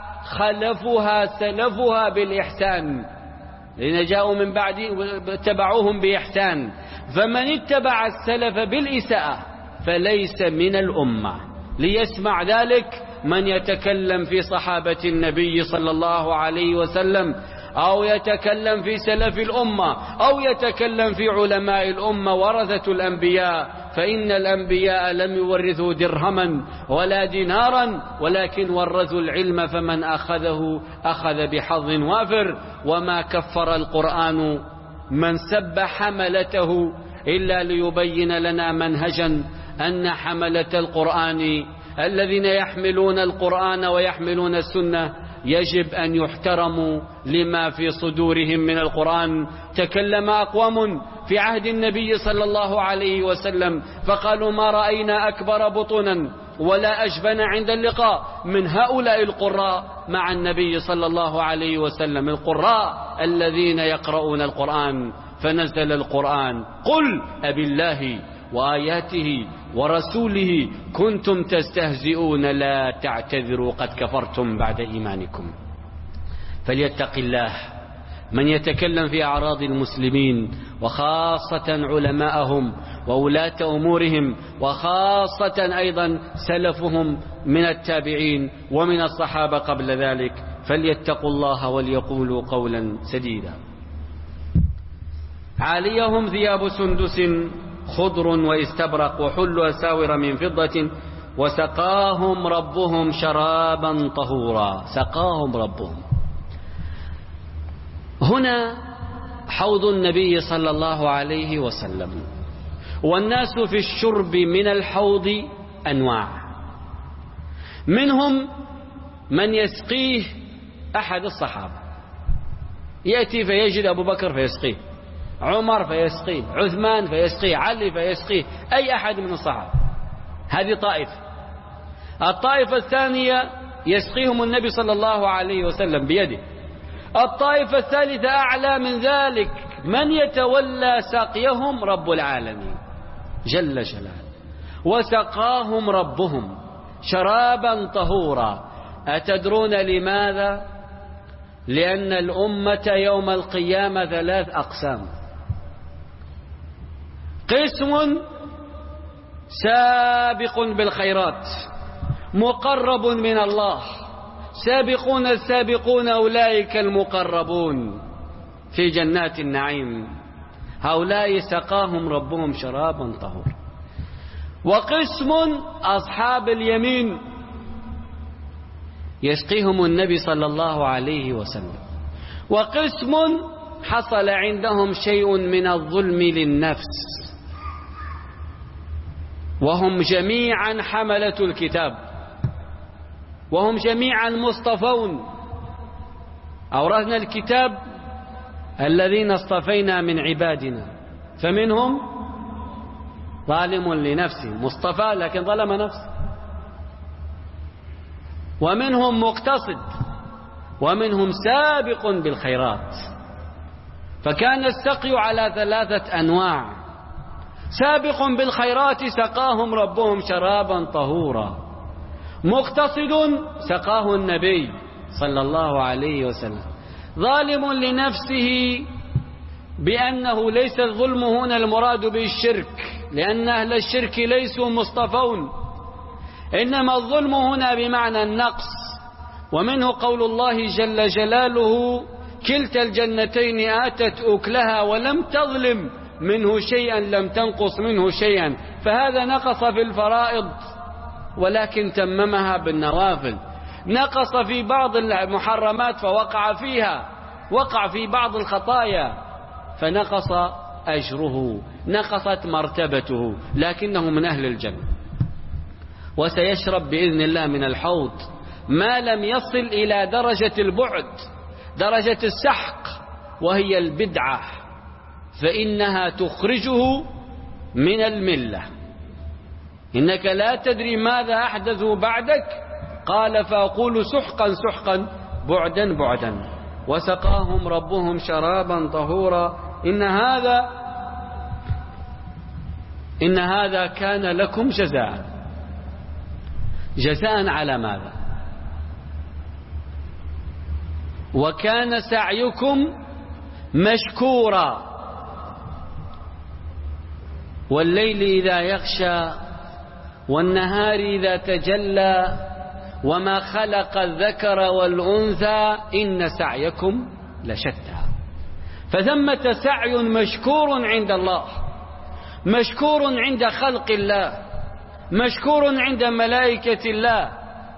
خلفها سلفها بالإحسان، لأن جاءوا من بعد اتبعوهم بإحسان، فمن اتبع السلف بالإساءة فليس من الأمة. ليسمع ذلك من يتكلم في صحابة النبي صلى الله عليه وسلم، أو يتكلم في سلف الأمة، أو يتكلم في علماء الأمة ورثة الأنبياء، فإن الأنبياء لم يورثوا درهما ولا دينارا، ولكن ورثوا العلم، فمن أخذه أخذ بحظ وافر. وما كفر القرآن من سب حملته إلا ليبين لنا منهجا أن حملة القرآن الذين يحملون القرآن ويحملون السنة يجب أن يحترموا لما في صدورهم من القرآن. تكلم أقوام في عهد النبي صلى الله عليه وسلم فقالوا: ما رأينا أكبر بطنا ولا أجبن عند اللقاء من هؤلاء القراء مع النبي صلى الله عليه وسلم، القراء الذين يقرؤون القرآن. فنزل القرآن: قل أبالله وآياته ورسوله كنتم تستهزئون لا تعتذروا قد كفرتم بعد إيمانكم. فليتق الله من يتكلم في أعراض المسلمين، وخاصة علماءهم وولاة أمورهم، وخاصة أيضا سلفهم من التابعين ومن الصحابة قبل ذلك، فليتقوا الله وليقولوا قولا سديدا. عاليهم ثياب سندس خضر واستبرق وحلوا أساور من فضة وسقاهم ربهم شرابا طهورا. سقاهم ربهم، هنا حوض النبي صلى الله عليه وسلم، والناس في الشرب من الحوض أنواع، منهم من يسقيه أحد الصحابة، يأتي فيجد أبو بكر فيسقيه، عمر فيسقيه، عثمان فيسقيه، علي فيسقيه، أي أحد من الصحابة. هذه طائفة. الطائفة الثانية يسقيهم النبي صلى الله عليه وسلم بيده. الطائفة الثالثة أعلى من ذلك، من يتولى سقيهم رب العالمين جل جلاله، وسقاهم ربهم شرابا طهورا. أتدرون لماذا؟ لأن الأمة يوم القيامة ثلاث أقسام: قسم سابق بالخيرات مقرب من الله، سابقون السابقون أولئك المقربون في جنات النعيم، هؤلاء سقاهم ربهم شرابا طهورا. وقسم أصحاب اليمين يسقيهم النبي صلى الله عليه وسلم. وقسم حصل عندهم شيء من الظلم للنفس، وهم جميعا حملة الكتاب، وهم جميعا مصطفون. أورثنا الكتاب الذين اصطفينا من عبادنا، فمنهم ظالم لنفسه، مصطفى لكن ظلم نفسه، ومنهم مقتصد، ومنهم سابق بالخيرات. فكان السقي على ثلاثة أنواع: سابق بالخيرات سقاهم ربهم شرابا طهورا، مقتصد سقاه النبي صلى الله عليه وسلم، ظالم لنفسه بأنه ليس الظلم هنا المراد بالشرك، لأن أهل الشرك ليسوا مصطفون، إنما الظلم هنا بمعنى النقص. ومنه قول الله جل جلاله: كلتا الجنتين آتت أكلها ولم تظلم منه شيئا لم تنقص منه شيئا. فهذا نقص في الفرائض ولكن تممها بالنوافل، نقص في بعض المحرمات فوقع فيها، وقع في بعض الخطايا فنقص أجره، نقصت مرتبته، لكنه من أهل الجنة. وسيشرب بإذن الله من الحوض ما لم يصل إلى درجة البعد، درجة السحق، وهي البدعة، فإنها تخرجه من الملة. إنك لا تدري ماذا أحدثوا بعدك، قال فأقول سحقا سحقا بعدا بعدا. وسقاهم ربهم شرابا طهورا إن هذا إن هذا كان لكم جزاء. جزاء على ماذا؟ وكان سعيكم مشكورا والليل إذا يغشى والنهار إذا تجلى وما خلق الذكر والأنثى إن سعيكم لشتى. فثمة سعي مشكور عند الله، مشكور عند خلق الله، مشكور عند ملائكة الله،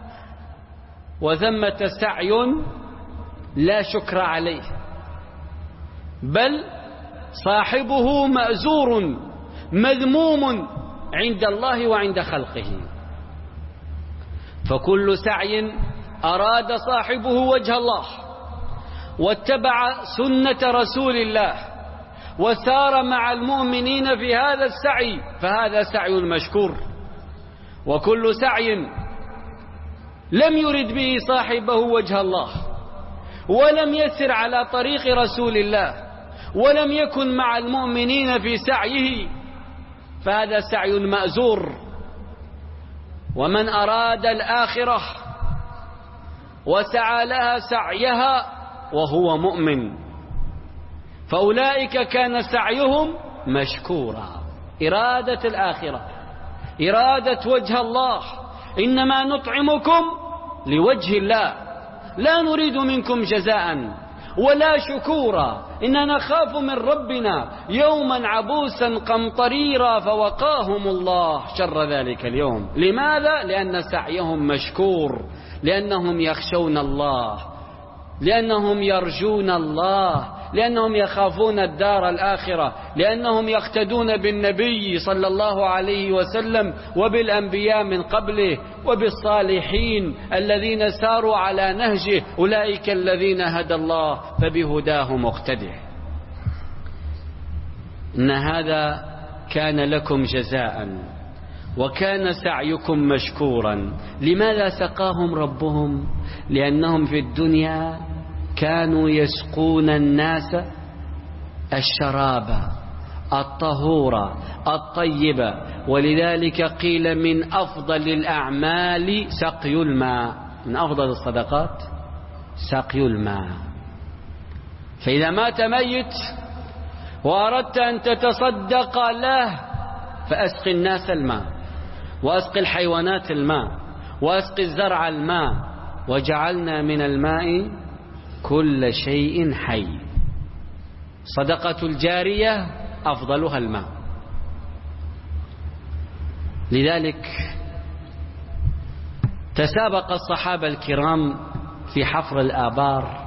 وثمة سعي لا شكر عليه، بل صاحبه مأزور مذموم عند الله وعند خلقه. فكل سعي أراد صاحبه وجه الله واتبع سنة رسول الله وسار مع المؤمنين في هذا السعي فهذا سعي مشكور. وكل سعي لم يرد به صاحبه وجه الله ولم يسر على طريق رسول الله ولم يكن مع المؤمنين في سعيه فهذا سعي مأزور. ومن أراد الآخرة وسعى لها سعيها وهو مؤمن فأولئك كان سعيهم مشكورا. إرادة الآخرة، إرادة وجه الله، إنما نطعمكم لوجه الله لا نريد منكم جزاء ولا شكورا، إننا نخاف من ربنا يوما عبوسا قمطريرا فوقاهم الله شر ذلك اليوم. لماذا؟ لأن سعيهم مشكور، لأنهم يخشون الله، لأنهم يرجون الله، لأنهم يخافون الدار الآخرة، لأنهم يقتدون بالنبي صلى الله عليه وسلم وبالأنبياء من قبله وبالصالحين الذين ساروا على نهجه، أولئك الذين هدى الله فبهداه مقتده. إن هذا كان لكم جزاء وكان سعيكم مشكورا. لماذا سقاهم ربهم؟ لأنهم في الدنيا كانوا يسقون الناس الشراب الطهور الطيب، ولذلك قيل من أفضل الأعمال سقي الماء، من أفضل الصدقات سقي الماء. فإذا مات ميت وأردت أن تتصدق له فأسقي الناس الماء، وأسقي الحيوانات الماء، وأسقي الزرع الماء، وجعلنا من الماء كل شيء حي. صدقة الجارية أفضلها الماء. لذلك تسابق الصحابة الكرام في حفر الآبار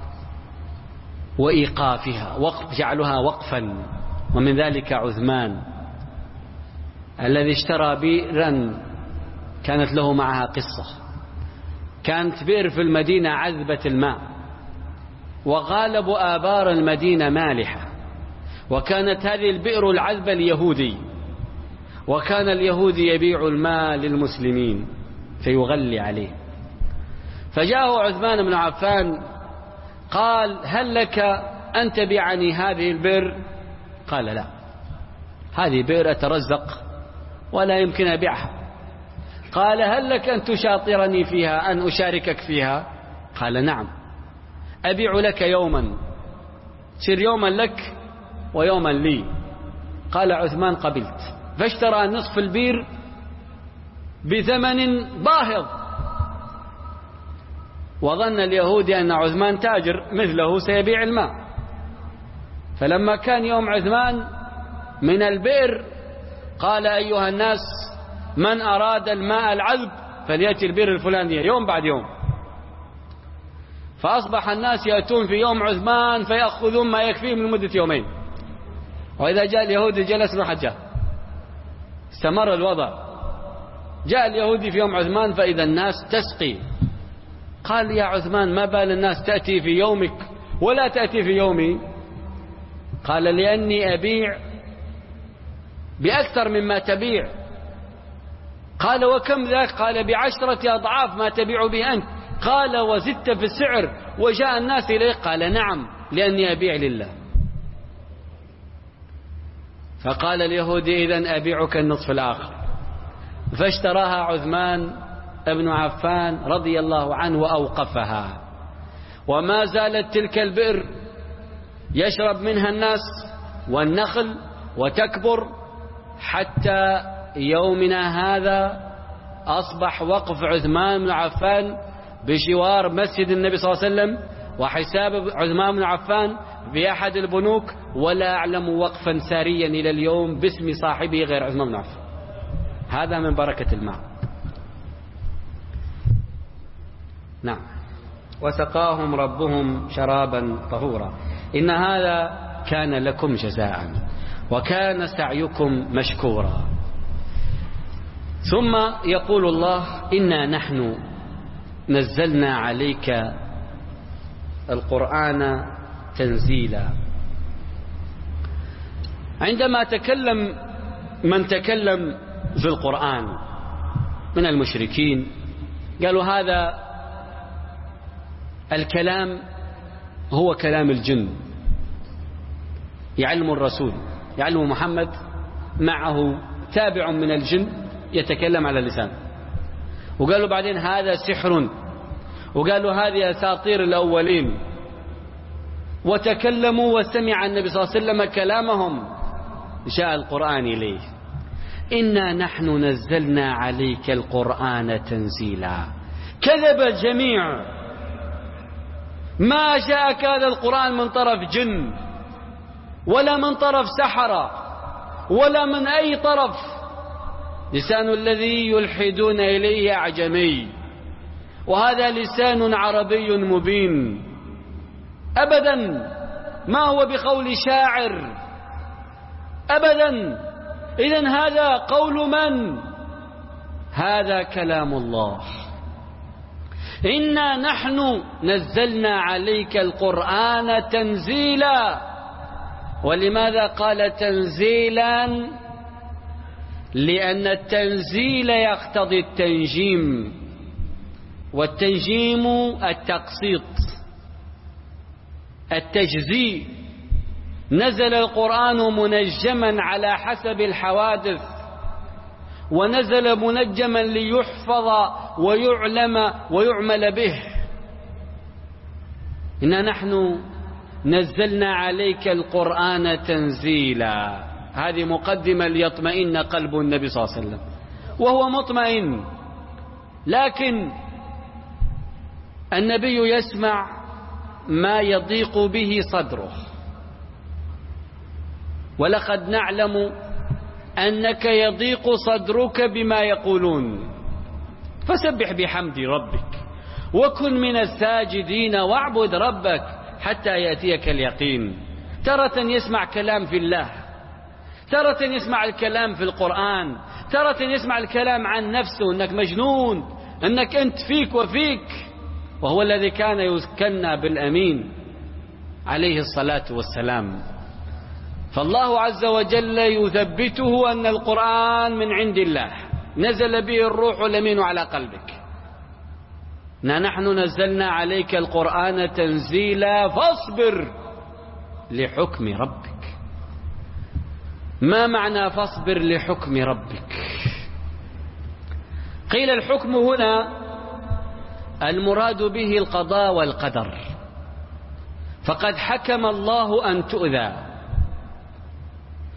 وإيقافها، وقف جعلها وقفا، ومن ذلك عثمان الذي اشترى بئرا كانت له معها قصة. كانت بئر في المدينة عذبة الماء، وغالب آبار المدينة مالحة، وكانت هذه البئر العذبة اليهودي، وكان اليهودي يبيع الماء للمسلمين فيغلي عليه. فجاءه عثمان بن عفان قال هل لك أن تبيعني هذه البئر؟ قال لا، هذه بئر أترزق ولا يمكن أبيعها. قال هل لك أن تشاطرني فيها، أن أشاركك فيها؟ قال نعم، أبيع لك يوما، سير يوما لك ويوما لي. قال عثمان قبلت، فاشترى نصف البير بثمن باهظ وظن اليهودي أن عثمان تاجر مثله سيبيع الماء. فلما كان يوم عثمان من البئر قال أيها الناس من أراد الماء العذب فليأتي البئر الفلانية يوم بعد يوم. فأصبح الناس يأتون في يوم عثمان فيأخذون ما يكفيهم لمدة يومين، وإذا جاء اليهودي جلس ما حد جاء، استمر الوضع. جاء اليهودي في يوم عثمان فإذا الناس تسقي. قال يا عثمان ما بال الناس تأتي في يومك ولا تأتي في يومي؟ قال لأني أبيع بأكثر مما تبيع. قال وكم ذاك؟ قال بعشرة أضعاف ما تبيع به أنت. قال وزدت في السعر وجاء الناس إليه؟ قال نعم لأني أبيع لله. فقال اليهودي إذن أبيعك النصف الآخر. فاشتراها عثمان ابن عفان رضي الله عنه وأوقفها، وما زالت تلك البئر يشرب منها الناس والنخل وتكبر حتى يومنا هذا. أصبح وقف عثمان بن عفان بجوار مسجد النبي صلى الله عليه وسلم، وحساب عثمان بن عفان في أحد البنوك، ولا أعلم وقفا ساريا إلى اليوم باسم صاحبه غير عثمان بن عفان. هذا من بركة الماء. نعم. وسقاهم ربهم شرابا طهورا إن هذا كان لكم جزاء وكان سعيكم مشكورا. ثم يقول الله إنا نحن نزلنا عليك القرآن تنزيلا. عندما تكلم من تكلم في القرآن من المشركين قالوا هذا الكلام هو كلام الجن، يعلم الرسول يعلم محمد معه تابع من الجن يتكلم على اللسان. وقالوا بعدين هذا سحر، وقالوا هذه أساطير الأولين، وتكلموا وسمع النبي صلى الله عليه وسلم كلامهم جاء القرآن إليه. إنا نحن نزلنا عليك القرآن تنزيلا. كذب الجميع، ما جاءك هذا القرآن من طرف جن ولا من طرف سحرة ولا من أي طرف. لسان الذي يلحدون إليه أعجمي، وهذا لسان عربي مبين أبدا، ما هو بقول شاعر أبدا. إذن هذا قول من؟ هذا كلام الله. إنا نحن نزلنا عليك القرآن تنزيلا. ولماذا قال تنزيلا؟ لأن التنزيل يقتضي التنجيم، والتنجيم التقسيط التجزيء. نزل القرآن منجما على حسب الحوادث، ونزل منجما ليحفظ ويعلم ويعمل به. إنا نحن نزلنا عليك القرآن تنزيلا. هذه مقدمة ليطمئن قلب النبي صلى الله عليه وسلم، وهو مطمئن. لكن النبي يسمع ما يضيق به صدره، ولقد نعلم أنك يضيق صدرك بما يقولون، فسبح بحمد ربك وكن من الساجدين واعبد ربك حتى يأتيك اليقين. ترة يسمع كلام في الله، ترة يسمع الكلام في القرآن، ترة يسمع الكلام عن نفسه أنك مجنون، أنك أنت فيك وفيك، وهو الذي كان يسكننا بالأمين عليه الصلاة والسلام. فالله عز وجل يثبته أن القرآن من عند الله، نزل به الروح الأمين على قلبك. نحن نزلنا عليك القرآن تنزيلا فاصبر لحكم ربك. ما معنى فاصبر لحكم ربك؟ قيل الحكم هنا المراد به القضاء والقدر، فقد حكم الله أن تؤذى،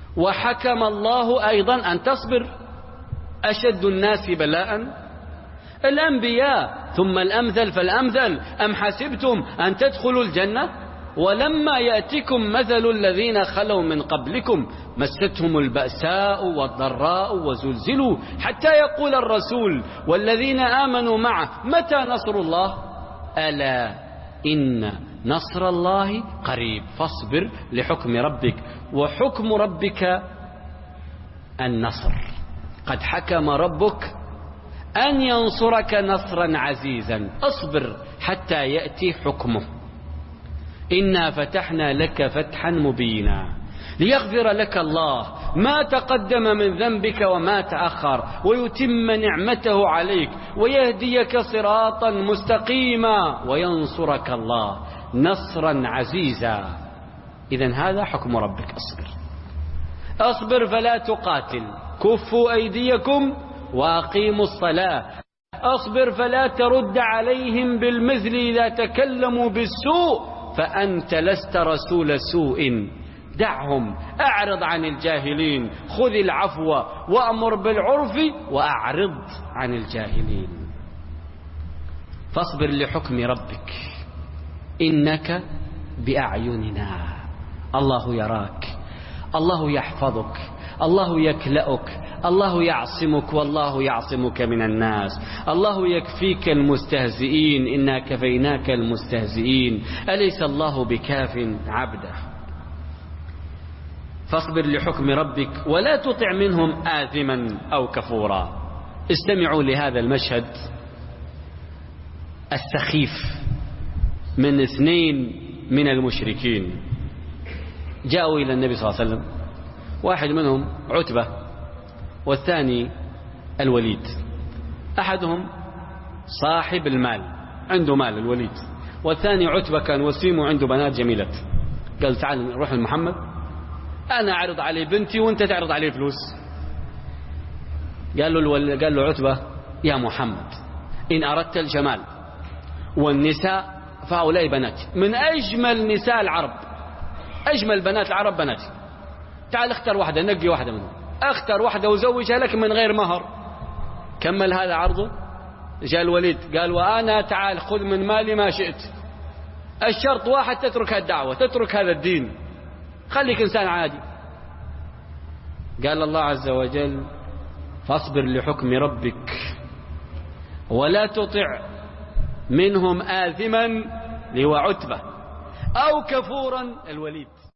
وحكم الله أيضا أن تصبر. أشد الناس بلاء الأنبياء ثم الأمثل فالأمثل. أم حسبتم أن تدخلوا الجنة ولما يأتكم مثل الذين خلوا من قبلكم مستهم البأساء والضراء وزلزلوا حتى يقول الرسول والذين آمنوا معه متى نصر الله ألا إن نصر الله قريب. فاصبر لحكم ربك وحكم ربك النصر. قد حكم ربك أن ينصرك نصرا عزيزا. اصبر حتى يأتي حكمه. إنا فتحنا لك فتحا مبينا ليغفر لك الله ما تقدم من ذنبك وما تأخر ويتم نعمته عليك ويهديك صراطا مستقيما وينصرك الله نصرا عزيزا. إذن هذا حكم ربك. اصبر اصبر فلا تقاتل كفوا أيديكم وأقيموا الصلاة. اصبر فلا ترد عليهم بالمثل إذا تكلموا بالسوء فأنت لست رسول سوء. دعهم أعرض عن الجاهلين خذ العفو وأمر بالعرف وأعرض عن الجاهلين. فاصبر لحكم ربك إنك بأعيننا. الله يراك، الله يحفظك، الله يكلأك، الله يعصمك والله يعصمك من الناس. الله يكفيك المستهزئين إنا كفيناك المستهزئين أليس الله بكاف عبده. فاصبر لحكم ربك ولا تطع منهم آثما أو كفورا. استمعوا لهذا المشهد السخيف من اثنين من المشركين جاءوا إلى النبي صلى الله عليه وسلم. واحد منهم عتبة والثاني الوليد. أحدهم صاحب المال عنده مال الوليد، والثاني عتبة كان وسيم وعنده بنات جميلات. قال تعال نروح لمحمد أنا أعرض عليه بنتي وأنت تعرض عليه فلوس. قال له الول... قال له عتبة يا محمد إن أردت الجمال والنساء فهؤلاء بناتي من أجمل نساء العرب، أجمل بنات العرب بناتي. تعال اختر واحدة، نقي واحدة منهم، اختر واحدة وزوجها لك من غير مهر. كمل هذا عرضه. جاء الوليد قال وأنا تعال خذ من مالي ما شئت، الشرط واحد تترك هالدعوة تترك هذا الدين خليك إنسان عادي. قال الله عز وجل فاصبر لحكم ربك ولا تطع منهم آثما لهو عتبة أو كفورا الوليد.